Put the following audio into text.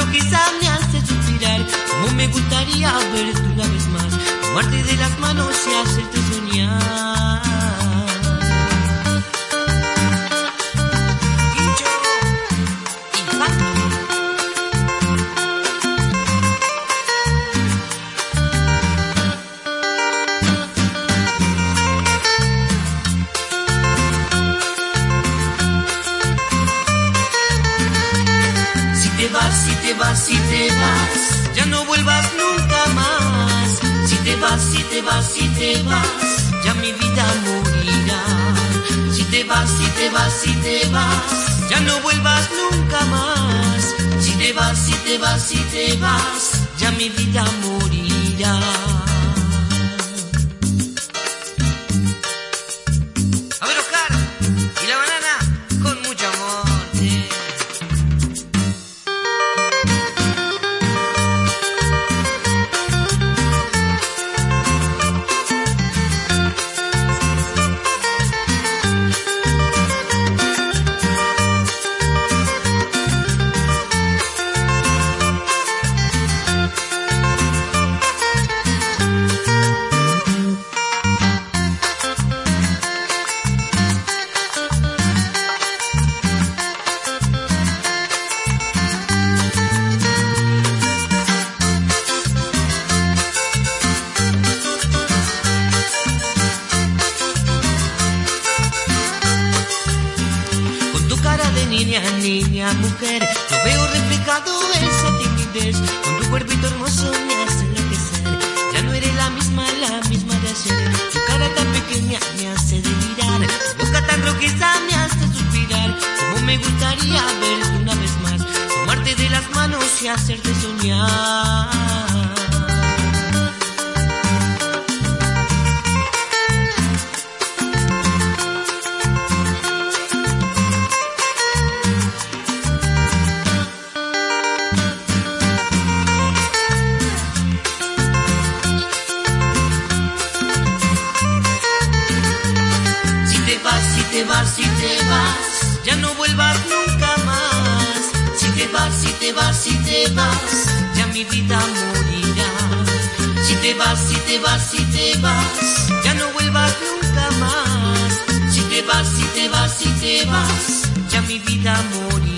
lo que esa me hace suspirar. Como me gustaría verte una vez más, tomarte de las manos y hacerte soñar. Si te vas, ya no vuelvas nunca más. Si te vas, si te vas, si te vas, ya mi vida morirá. Si te vas, si te vas, si te vas, ya no vuelvas nunca más. Si te vas, si te vas, si te vas, ya mi vida morirá. A ver, Oscar, y la banana con mucho amor. Niña, niña, mujer, no veo reflejado esa timidez. Con tu cuerpito hermoso me hace enloquecer. Ya no eres la misma de ayer. Tu cara tan pequeña me hace delirar. Tu boca tan rojiza me hace suspirar. Como me gustaría verte una vez más, tomarte de las manos y hacerte soñar. Si te vas, si te vas, ya no vuelvas nunca más. Si te vas, si te vas, si te vas, ya mi vida morirá. Si te vas, si te vas, si te vas, ya no vuelvas nunca más. Si te vas, si te vas, si te vas, ya mi vida morirá.